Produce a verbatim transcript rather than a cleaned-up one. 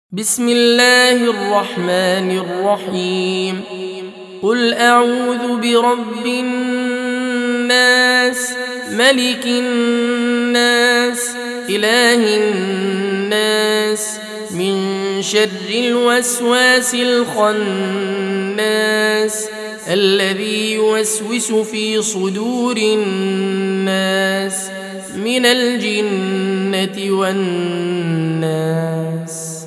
بسم الله الرحمن الرحيم قل أعوذ برب الناس ملك الناس إله الناس من شر الوسواس الخناس الذي يوسوس في صدور الناس من الجنة والناس.